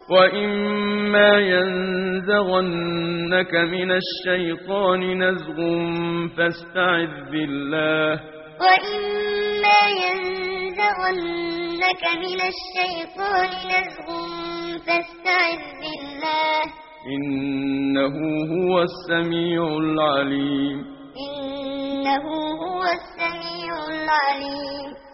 وإما ينزغنك من الشيطان نزغ فاستعذ بالله وإما ينزغنك من الشيطان نزغ فاستعذ بالله إنه هو السميع العليم إنه هو السميع العليم